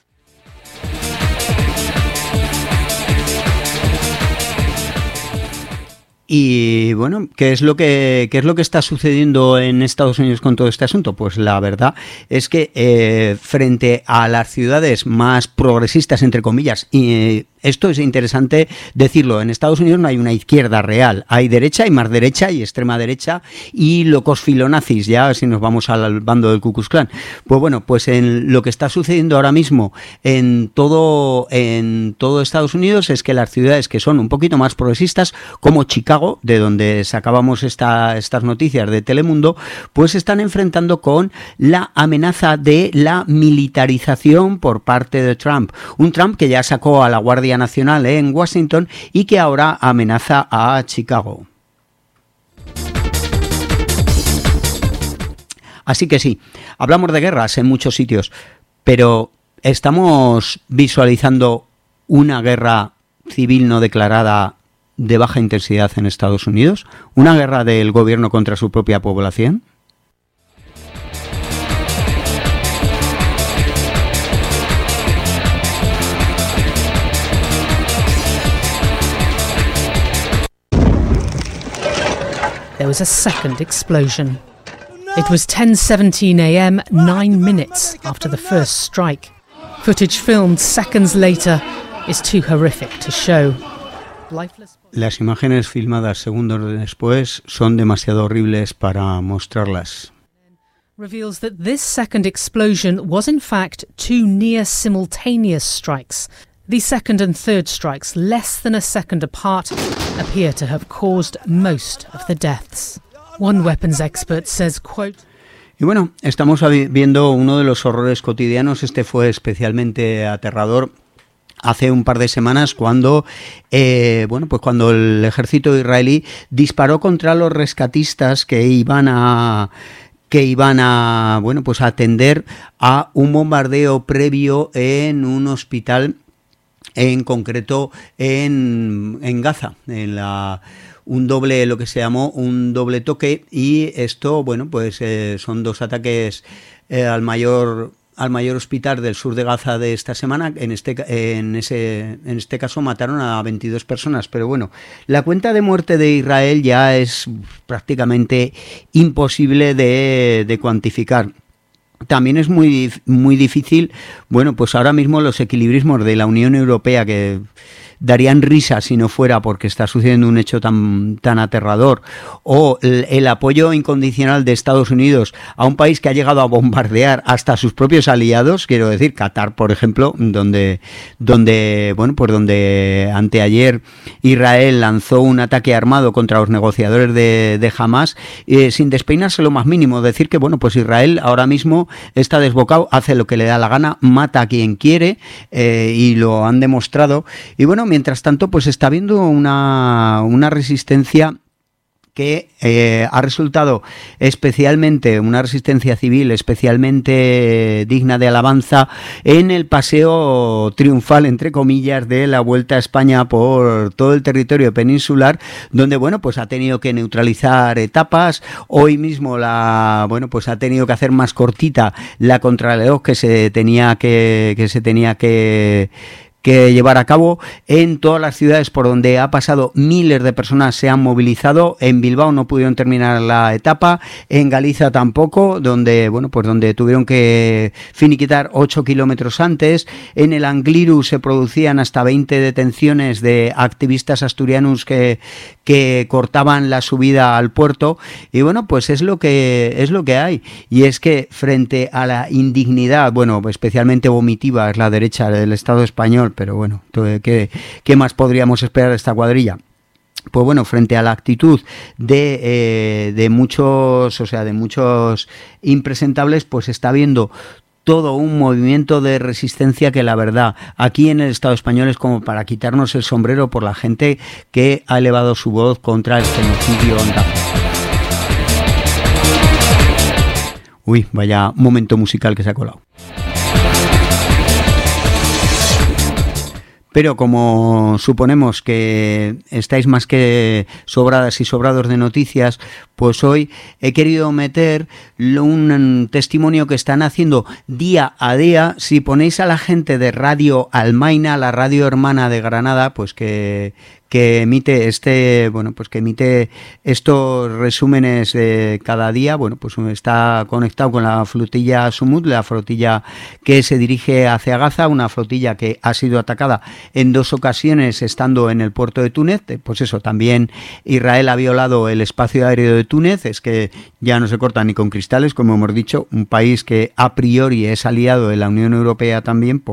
Y ¿qué es lo que está sucediendo en Estados Unidos con todo este asunto? Pues la verdad es que frente a las ciudades más progresistas, entre comillas, y esto es interesante decirlo, en Estados Unidos no hay una izquierda real, hay derecha y más derecha y extrema derecha y locos filonazis, ya si nos vamos al bando del Ku Klux Klan. Pues en lo que está sucediendo ahora mismo en todo Estados Unidos es que las ciudades que son un poquito más progresistas, como Chicago, de donde sacábamos estas noticias de Telemundo, pues se están enfrentando con la amenaza de la militarización por parte de Trump. Un Trump que ya sacó a la Guardia Nacional en Washington y que ahora amenaza a Chicago. Así que sí, hablamos de guerras en muchos sitios, pero ¿estamos visualizando una guerra civil no declarada de baja intensidad en Estados Unidos? ¿Una guerra del gobierno contra su propia población? There was a second explosion. It was 10:17 a.m., 9 minutes after the first strike. Footage filmed seconds later is too horrific to show. Las imágenes filmadas segundos después son demasiado horribles para mostrarlas. Reveals that this second explosion was in fact 2 near simultaneous strikes. The second and third strikes, less than a second apart, appear to have caused most of the deaths. One weapons expert says, quote, y estamos viendo uno de los horrores cotidianos. Este fue especialmente aterrador hace un par de semanas cuando cuando el ejército israelí disparó contra los rescatistas que iban a atender a un bombardeo previo en un hospital, en concreto en Gaza, lo que se llamó un doble toque, y esto, son dos ataques al mayor hospital del sur de Gaza de esta semana. En este caso mataron a 22 personas, pero bueno, la cuenta de muerte de Israel ya es prácticamente imposible de cuantificar. También es muy, muy difícil, ahora mismo los equilibrismos de la Unión Europea, que darían risa si no fuera porque está sucediendo un hecho tan aterrador, o el apoyo incondicional de Estados Unidos a un país que ha llegado a bombardear hasta sus propios aliados, quiero decir, Qatar, por ejemplo, donde anteayer Israel lanzó un ataque armado contra los negociadores de Hamas, sin despeinarse lo más mínimo, decir que Israel ahora mismo está desbocado, hace lo que le da la gana, mata a quien quiere, y lo han demostrado. Y mientras tanto, está habiendo una resistencia que ha resultado especialmente, una resistencia civil especialmente digna de alabanza en el paseo triunfal, entre comillas, de la Vuelta a España por todo el territorio peninsular, donde ha tenido que neutralizar etapas. Hoy mismo ha tenido que hacer más cortita la contrarreloj que se tenía que llevar a cabo. En todas las ciudades por donde ha pasado, miles de personas se han movilizado. En Bilbao no pudieron terminar la etapa, en Galicia tampoco, donde tuvieron que finiquitar 8 kilómetros antes. En el Angliru se producían hasta 20 detenciones de activistas asturianos que cortaban la subida al puerto, y es lo que hay. Y es que frente a la indignidad, especialmente vomitiva es la derecha del Estado español, pero ¿qué más podríamos esperar de esta cuadrilla? Frente a la actitud de muchos impresentables, está habiendo todo un movimiento de resistencia que, la verdad, aquí en el Estado español es como para quitarnos el sombrero por la gente que ha elevado su voz contra el genocidio en Gaza. Uy, vaya momento musical que se ha colado. Pero como suponemos que estáis más que sobradas y sobrados de noticias, pues hoy he querido meter un testimonio que están haciendo día a día. Si ponéis a la gente de Radio Almaina, la radio hermana de Granada, que emite estos resúmenes cada día, está conectado con la flotilla Sumud, la flotilla que se dirige hacia Gaza, una flotilla que ha sido atacada en 2 ocasiones estando en el puerto de Túnez. También Israel ha violado el espacio aéreo de Túnez, es que ya no se corta ni con cristales, como hemos dicho, un país que a priori es aliado de la Unión Europea también.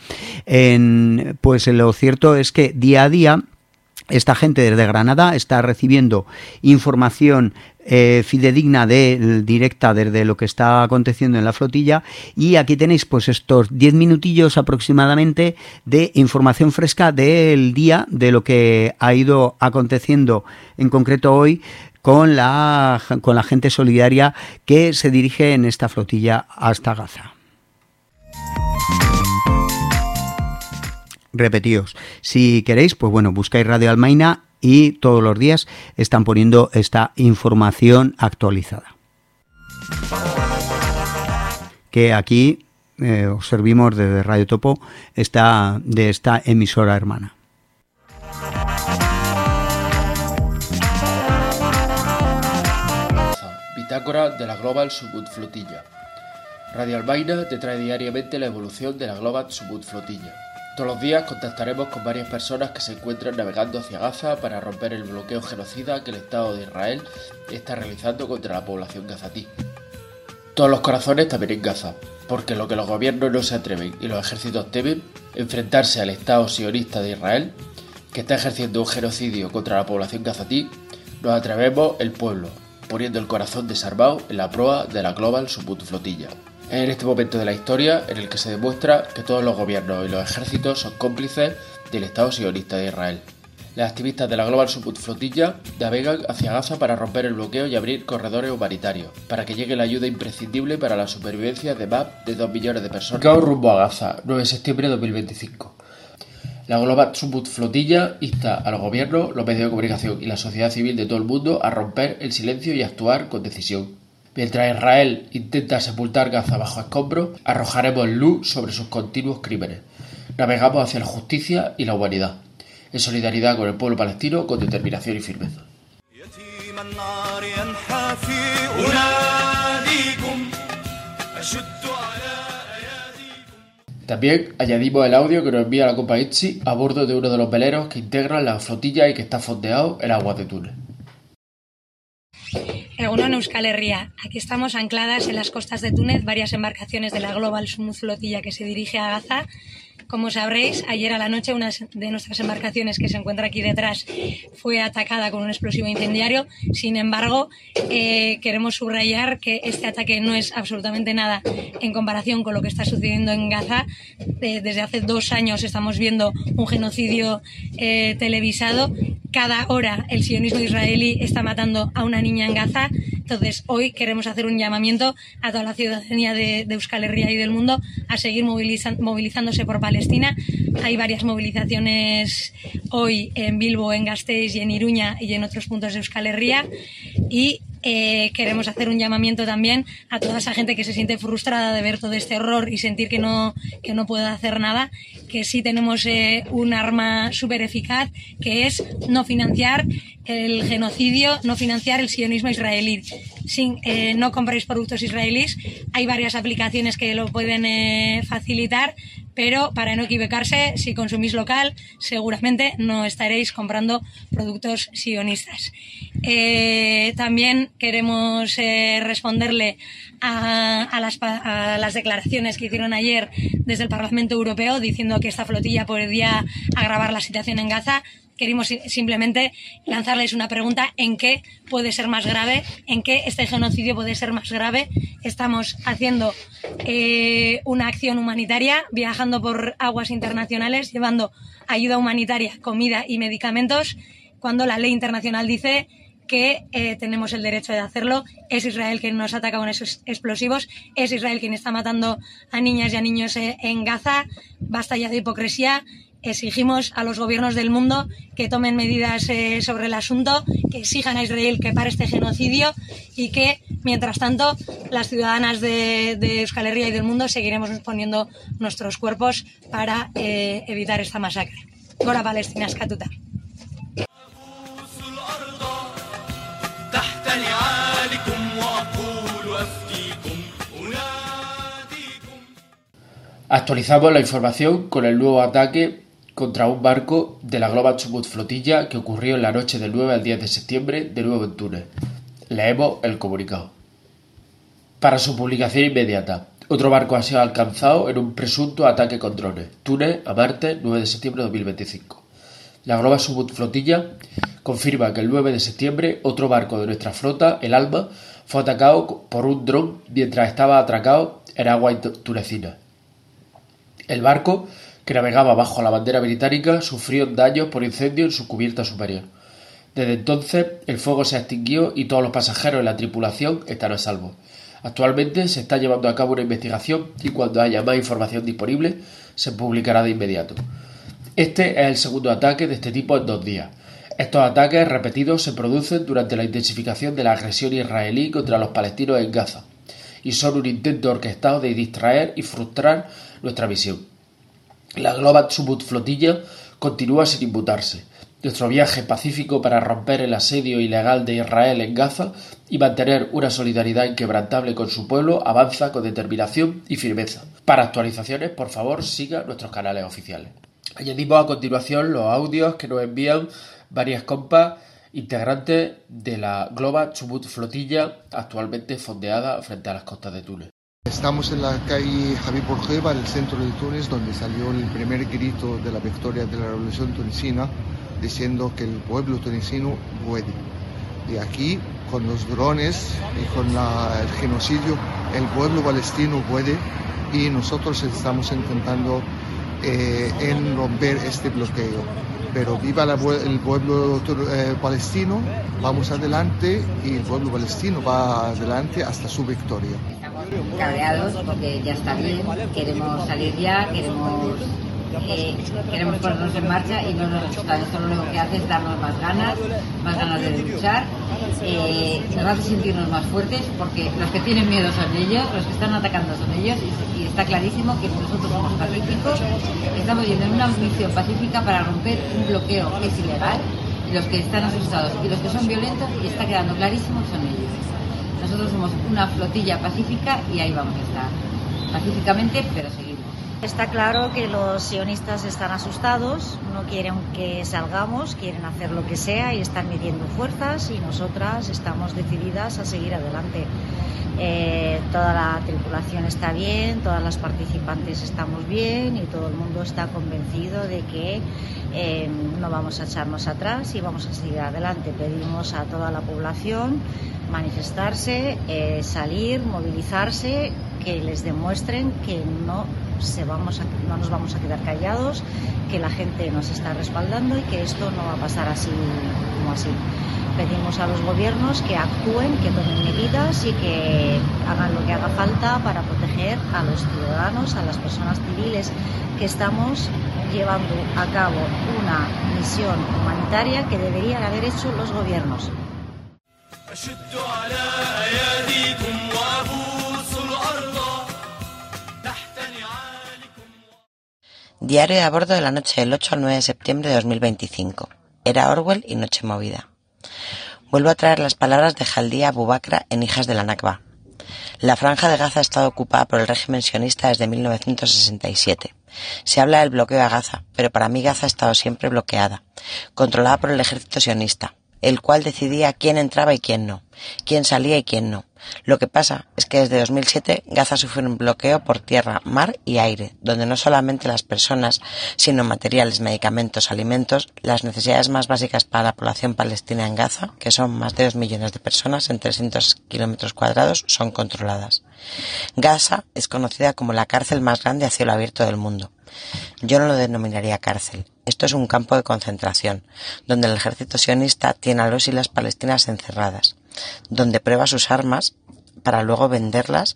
Lo cierto es que día a día esta gente desde Granada está recibiendo información fidedigna directa desde lo que está aconteciendo en la flotilla, y aquí tenéis estos 10 minutillos aproximadamente de información fresca del día, de lo que ha ido aconteciendo en concreto hoy con la gente solidaria que se dirige en esta flotilla hasta Gaza. Repetíos, si queréis, buscáis Radio Almaina y todos los días están poniendo esta información actualizada, que aquí os servimos desde Radio Topo, de esta emisora hermana. Bitácora de la Global Subud Flotilla. Radio Almaina te trae diariamente la evolución de la Global Subud Flotilla. Todos los días contactaremos con varias personas que se encuentran navegando hacia Gaza para romper el bloqueo genocida que el Estado de Israel está realizando contra la población gazatí. Todos los corazones también en Gaza, porque lo que los gobiernos no se atreven y los ejércitos temen, enfrentarse al Estado sionista de Israel, que está ejerciendo un genocidio contra la población gazatí, nos atrevemos el pueblo, poniendo el corazón desarmado en la proa de la Global Subud Flotilla. Es en este momento de la historia en el que se demuestra que todos los gobiernos y los ejércitos son cómplices del Estado sionista de Israel. Las activistas de la Global Support Flotilla navegan hacia Gaza para romper el bloqueo y abrir corredores humanitarios, para que llegue la ayuda imprescindible para la supervivencia de más de 2 millones de personas. Caos rumbo a Gaza, 9 de septiembre de 2025. La Global Support Flotilla insta a los gobiernos, los medios de comunicación y la sociedad civil de todo el mundo a romper el silencio y actuar con decisión. Mientras Israel intenta sepultar Gaza bajo escombros, arrojaremos luz sobre sus continuos crímenes. Navegamos hacia la justicia y la humanidad, en solidaridad con el pueblo palestino, con determinación y firmeza. También añadimos el audio que nos envía la Copa Itzi a bordo de uno de los veleros que integran la flotilla y que está fondeado en aguas de Túnez. Egunon Euskal Herria. Aquí estamos ancladas en las costas de Túnez, varias embarcaciones de la Global Support Flotilla que se dirige a Gaza. Como sabréis, ayer a la noche una de nuestras embarcaciones que se encuentra aquí detrás fue atacada con un explosivo incendiario. Sin embargo, queremos subrayar que este ataque no es absolutamente nada en comparación con lo que está sucediendo en Gaza. Desde hace 2 años estamos viendo un genocidio televisado. Cada hora el sionismo israelí está matando a una niña en Gaza. Entonces hoy queremos hacer un llamamiento a toda la ciudadanía de Euskal Herria y del mundo a seguir movilizándose por Palestina. Hay varias movilizaciones hoy en Bilbo, en Gasteiz y en Iruña y en otros puntos de Euskal Herria. Y queremos hacer un llamamiento también a toda esa gente que se siente frustrada de ver todo este horror y sentir que no puede hacer nada, que sí tenemos un arma súper eficaz, que es no financiar el genocidio, no financiar el sionismo israelí. No compréis productos israelíes, hay varias aplicaciones que lo pueden facilitar, pero para no equivocarse, si consumís local, seguramente no estaréis comprando productos sionistas. También queremos responderle a las declaraciones que hicieron ayer desde el Parlamento Europeo diciendo que esta flotilla podría agravar la situación en Gaza. Queremos simplemente lanzarles una pregunta: ¿en qué puede ser más grave? ¿En qué este genocidio puede ser más grave? Estamos haciendo una acción humanitaria, viajando por aguas internacionales, llevando ayuda humanitaria, comida y medicamentos, cuando la ley internacional dice que tenemos el derecho de hacerlo. Es Israel quien nos ataca con esos explosivos, es Israel quien está matando a niñas y a niños en Gaza. Basta ya de hipocresía. Exigimos a los gobiernos del mundo que tomen medidas sobre el asunto, que exijan a Israel que pare este genocidio y que, mientras tanto, las ciudadanas de Euskal Herria y del mundo seguiremos poniendo nuestros cuerpos para evitar esta masacre. Gora Palestina eskatuta. Actualizamos la información con el nuevo ataque contra un barco de la Global Support Flotilla que ocurrió en la noche del 9 al 10 de septiembre de nuevo en Túnez. Leemos el comunicado. Para su publicación inmediata, otro barco ha sido alcanzado en un presunto ataque con drones. Túnez, a martes 9 de septiembre de 2025. La Global Support Flotilla confirma que el 9 de septiembre otro barco de nuestra flota, el Alma, fue atacado por un dron mientras estaba atracado en aguas tunecinas. El barco, que navegaba bajo la bandera británica, sufrió daños por incendio en su cubierta superior. Desde entonces, el fuego se ha extinguido y todos los pasajeros y la tripulación están a salvo. Actualmente se está llevando a cabo una investigación y cuando haya más información disponible, se publicará de inmediato. Este es el segundo ataque de este tipo en 2 días. Estos ataques repetidos se producen durante la intensificación de la agresión israelí contra los palestinos en Gaza y son un intento orquestado de distraer y frustrar nuestra misión. La Global Support Flotilla continúa sin inmutarse. Nuestro viaje pacífico para romper el asedio ilegal de Israel en Gaza y mantener una solidaridad inquebrantable con su pueblo avanza con determinación y firmeza. Para actualizaciones, por favor, siga nuestros canales oficiales. Añadimos a continuación los audios que nos envían varias compas integrantes de la Global Support Flotilla actualmente fondeada frente a las costas de Túnez. Estamos en la calle Habib Bourguiba, en el centro de Túnez, donde salió el primer grito de la victoria de la revolución tunecina, diciendo que el pueblo tunecino puede. Y aquí con los drones y con el genocidio, el pueblo palestino puede, y nosotros estamos intentando en romper este bloqueo. Pero viva el pueblo palestino, vamos adelante, y el pueblo palestino va adelante hasta su victoria. Cabreados porque ya está bien, queremos salir ya, queremos ponernos en marcha y no nos resulta. Esto lo único que hace es darnos más ganas de luchar, nos hace sentirnos más fuertes, porque los que tienen miedo son ellos, los que están atacando son ellos, y está clarísimo que nosotros somos pacíficos, estamos yendo en una misión pacífica para romper un bloqueo que es ilegal, y los que están asustados y los que son violentos, y está quedando clarísimo, son ellos. Nosotros somos una flotilla pacífica y ahí vamos a estar, pacíficamente, pero seguimos. Está claro que los sionistas están asustados, no quieren que salgamos, quieren hacer lo que sea y están midiendo fuerzas, y nosotras estamos decididas a seguir adelante. Toda la tripulación está bien, todas las participantes estamos bien y todo el mundo está convencido de que no vamos a echarnos atrás y vamos a seguir adelante. Pedimos a toda la población manifestarse, salir, movilizarse, que les demuestren que no nos vamos a quedar callados, que la gente nos está respaldando y que esto no va a pasar así como así. Pedimos a los gobiernos que actúen, que tomen medidas y que hagan lo que haga falta para proteger a los ciudadanos, a las personas civiles, que estamos llevando a cabo una misión humanitaria que deberían haber hecho los gobiernos. Diario de a bordo de la noche del 8 al 9 de septiembre de 2025. Era Orwell y noche movida. Vuelvo a traer las palabras de Jaldia Abu Bakra en Hijas de la Nakba. La franja de Gaza ha estado ocupada por el régimen sionista desde 1967. Se habla del bloqueo a Gaza, pero para mí Gaza ha estado siempre bloqueada, controlada por el ejército sionista, el cual decidía quién entraba y quién no, quién salía y quién no. Lo que pasa es que desde 2007 Gaza sufre un bloqueo por tierra, mar y aire, donde no solamente las personas, sino materiales, medicamentos, alimentos, las necesidades más básicas para la población palestina en Gaza, que son más de 2 millones de personas en 300 kilómetros cuadrados, son controladas. Gaza es conocida como la cárcel más grande a cielo abierto del mundo. Yo no lo denominaría cárcel. Esto es un campo de concentración, donde el ejército sionista tiene a los y las palestinas encerradas, donde prueba sus armas para luego venderlas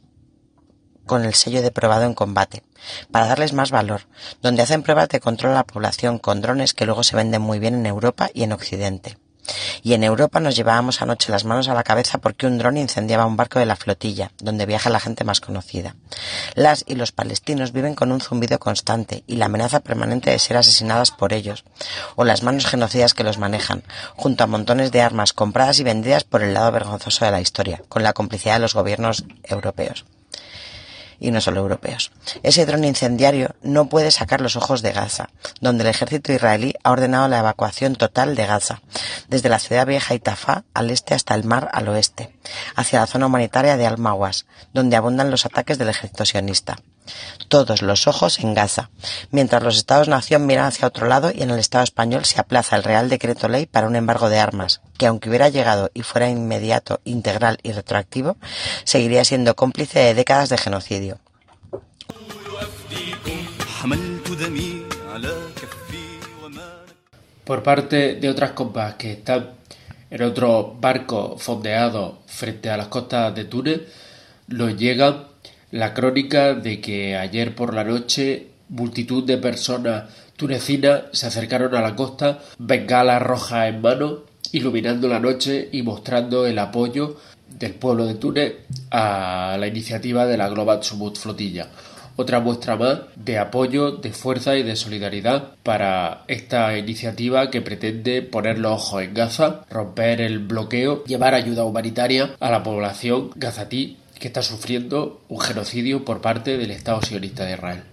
con el sello de probado en combate, para darles más valor, donde hacen pruebas de control a la población con drones que luego se venden muy bien en Europa y en Occidente. Y en Europa nos llevábamos anoche las manos a la cabeza porque un dron incendiaba un barco de la flotilla, donde viaja la gente más conocida. Las y los palestinos viven con un zumbido constante y la amenaza permanente de ser asesinadas por ellos, o las manos genocidas que los manejan, junto a montones de armas compradas y vendidas por el lado vergonzoso de la historia, con la complicidad de los gobiernos europeos. Y no solo europeos. Ese dron incendiario no puede sacar los ojos de Gaza, donde el ejército israelí ha ordenado la evacuación total de Gaza, desde la ciudad vieja Itafá al este hasta el mar al oeste, hacia la zona humanitaria de Al-Mawas, donde abundan los ataques del ejército sionista. Todos los ojos en Gaza, mientras los Estados-nación miran hacia otro lado y en el Estado español se aplaza el Real Decreto Ley para un embargo de armas, que aunque hubiera llegado y fuera inmediato, integral y retroactivo, seguiría siendo cómplice de décadas de genocidio. Por parte de otras compas que están en otro barco fondeado frente a las costas de Túnez, nos llega la crónica de que ayer por la noche multitud de personas tunecinas se acercaron a la costa, bengalas rojas en mano, iluminando la noche y mostrando el apoyo del pueblo de Túnez a la iniciativa de la Global Subud Flotilla. Otra muestra más de apoyo, de fuerza y de solidaridad para esta iniciativa que pretende poner los ojos en Gaza, romper el bloqueo, llevar ayuda humanitaria a la población gazatí que está sufriendo un genocidio por parte del Estado sionista de Israel.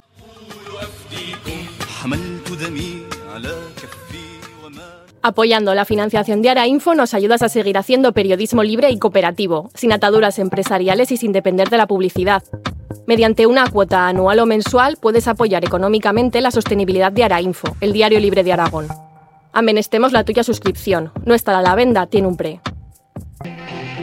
Apoyando la financiación de Arainfo nos ayudas a seguir haciendo periodismo libre y cooperativo, sin ataduras empresariales y sin depender de la publicidad. Mediante una cuota anual o mensual puedes apoyar económicamente la sostenibilidad de Arainfo, el diario libre de Aragón. Amenestemos la tuya suscripción. No estará a la venda, tiene un pre.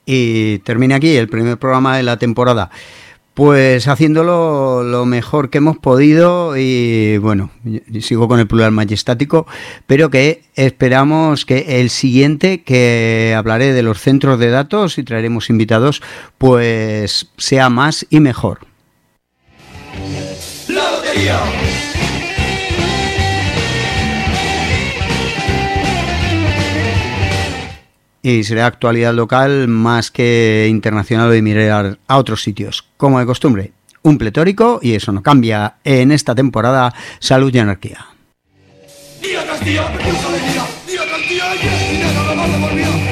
y termine aquí el primer programa de la temporada. Pues haciéndolo lo mejor que hemos podido y bueno, sigo con el plural majestático, pero que esperamos que el siguiente, que hablaré de los centros de datos y traeremos invitados, pues sea más y mejor. La lotería. Y será actualidad local más que internacional y mirar a otros sitios. Como de costumbre, un pletórico, y eso no cambia en esta temporada. Salud y anarquía. Día tras día, me pulso de vida. Día tras día, y el dinero lo mando por vida.